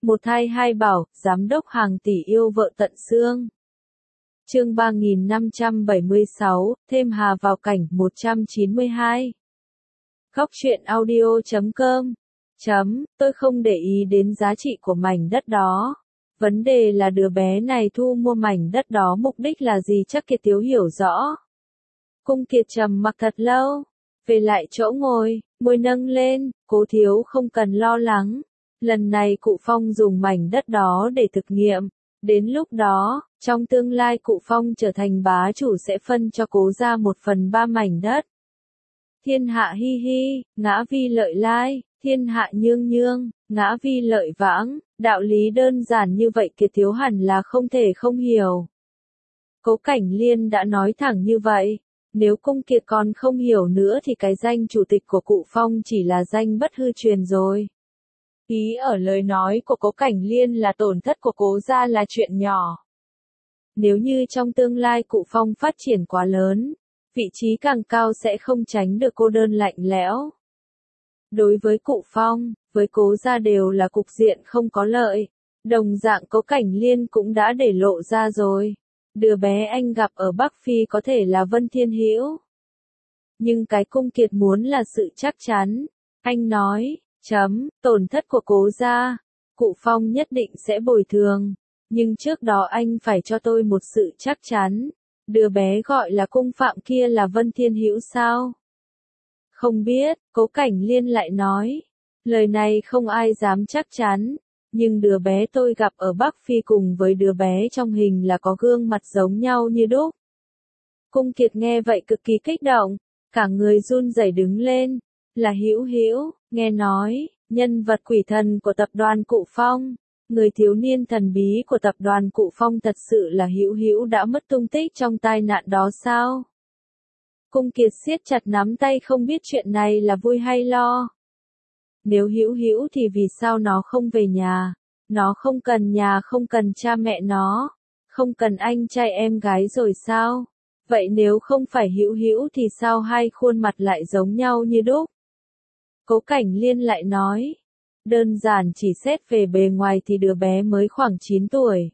Một thai hai bảo, giám đốc hàng tỷ yêu vợ tận xương. Chương 3576, thêm Hà vào cảnh 192. Góc truyện audio.com. Tôi không để ý đến giá trị của mảnh đất đó. Vấn đề là đứa bé này thu mua mảnh đất đó mục đích là gì, chắc Kiệt Thiếu hiểu rõ. Cung Kiệt trầm mặc thật lâu. Về lại chỗ ngồi, môi nâng lên, Cố Thiếu không cần lo lắng. Lần này cụ Phong dùng mảnh đất đó để thực nghiệm. Đến lúc đó, trong tương lai cụ Phong trở thành bá chủ sẽ phân cho Cố gia 1/3 mảnh đất. Thiên hạ hi hi, ngã vi lợi lai, thiên hạ nhương nhương, ngã vi lợi vãng, đạo lý đơn giản như vậy Kiệt Thiếu hẳn là không thể không hiểu. Cố Cảnh Liên đã nói thẳng như vậy, nếu Cung Kiệt còn không hiểu nữa thì cái danh chủ tịch của cụ Phong chỉ là danh bất hư truyền rồi. Ý ở lời nói của Cố Cảnh Liên là tổn thất của Cố gia là chuyện nhỏ. Nếu như trong tương lai cụ Phong phát triển quá lớn, vị trí càng cao sẽ không tránh được cô đơn lạnh lẽo. Đối với cụ Phong, với Cố gia đều là cục diện không có lợi. Đồng dạng Cố Cảnh Liên cũng đã để lộ ra rồi. Đứa bé anh gặp ở Bắc Phi có thể là Vân Thiên Hữu. Nhưng cái Cung Kiệt muốn là sự chắc chắn. Anh nói, tổn thất của Cố gia, cụ Phong nhất định sẽ bồi thường. Nhưng trước đó anh phải cho tôi một sự chắc chắn. Đứa bé gọi là Cung Phạm kia là Vân Thiên Hữu sao? Không biết, Cố Cảnh Liên lại nói. Lời này không ai dám chắc chắn. Nhưng đứa bé tôi gặp ở Bắc Phi cùng với đứa bé trong hình là có gương mặt giống nhau như đúc. Cung Kiệt nghe vậy cực kỳ kích động, cả người run rẩy đứng lên. Là Hữu Hữu, nghe nói, nhân vật quỷ thần của tập đoàn Cụ Phong, người thiếu niên thần bí của tập đoàn Cụ Phong thật sự là Hữu Hữu đã mất tung tích trong tai nạn đó sao? Cung Kiệt siết chặt nắm tay không biết chuyện này là vui hay lo. Nếu Hữu Hữu thì vì sao nó không về nhà? Nó không cần nhà, không cần cha mẹ nó, không cần anh trai em gái rồi sao? Vậy nếu không phải Hữu Hữu thì sao hai khuôn mặt lại giống nhau như đúc? Cố Cảnh Liên lại nói, đơn giản chỉ xét về bề ngoài thì đứa bé mới khoảng 9 tuổi.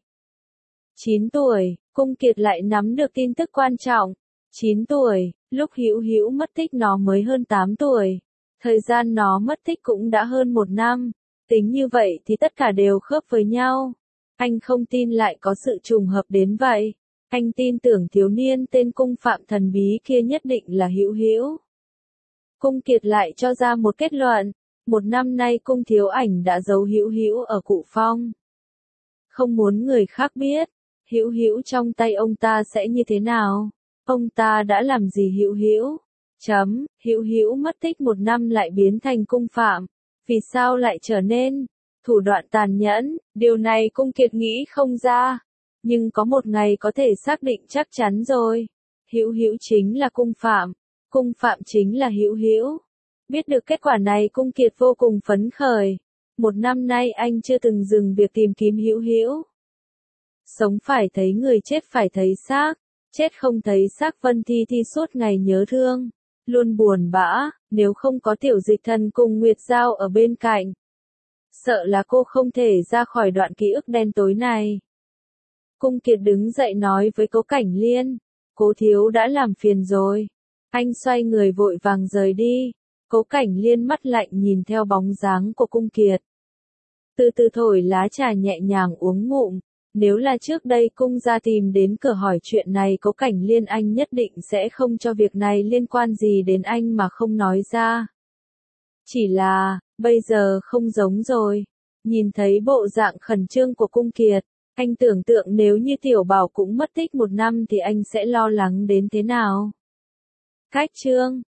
9 tuổi, Cung Kiệt lại nắm được tin tức quan trọng. 9 tuổi, lúc Hữu Hữu mất tích nó mới hơn 8 tuổi. Thời gian nó mất tích cũng đã hơn 1 năm. Tính như vậy thì tất cả đều khớp với nhau. Anh không tin lại có sự trùng hợp đến vậy. Anh tin tưởng thiếu niên tên Cung Phạm thần bí kia nhất định là Hữu Hữu. Cung Kiệt lại cho ra một kết luận. 1 năm nay Cung Thiếu Ảnh đã giấu Hữu Hữu ở Cụ Phong. Không muốn người khác biết, Hữu Hữu trong tay ông ta sẽ như thế nào? Ông ta đã làm gì Hữu Hữu? Hữu Hữu mất tích 1 năm lại biến thành Cung Phạm. Vì sao lại trở nên thủ đoạn tàn nhẫn? Điều này Cung Kiệt nghĩ không ra. Nhưng có một ngày có thể xác định chắc chắn rồi. Hữu Hữu chính là Cung Phạm. Cung Phạm chính là Hữu Hữu. Biết được kết quả này Cung Kiệt vô cùng phấn khởi. 1 năm nay anh chưa từng dừng việc tìm kiếm Hữu Hữu. Sống phải thấy người, chết phải thấy xác. Chết không thấy xác Vân Thi Thi suốt ngày nhớ thương. Luôn buồn bã, nếu không có Tiểu Dịch Thần cùng Nguyệt Giao ở bên cạnh. Sợ là cô không thể ra khỏi đoạn ký ức đen tối này. Cung Kiệt đứng dậy nói với Cố Cảnh Liên. Cố thiếu đã làm phiền rồi. Anh xoay người vội vàng rời đi. Cố Cảnh Liên mắt lạnh nhìn theo bóng dáng của Cung Kiệt. Từ từ thổi lá trà nhẹ nhàng uống ngụm. Nếu là trước đây Cung gia tìm đến cửa hỏi chuyện này Cố Cảnh Liên anh nhất định sẽ không cho việc này liên quan gì đến anh mà không nói ra. Chỉ là, bây giờ không giống rồi. Nhìn thấy bộ dạng khẩn trương của Cung Kiệt, anh tưởng tượng nếu như Tiểu Bảo cũng mất tích 1 năm thì anh sẽ lo lắng đến thế nào. Cách chương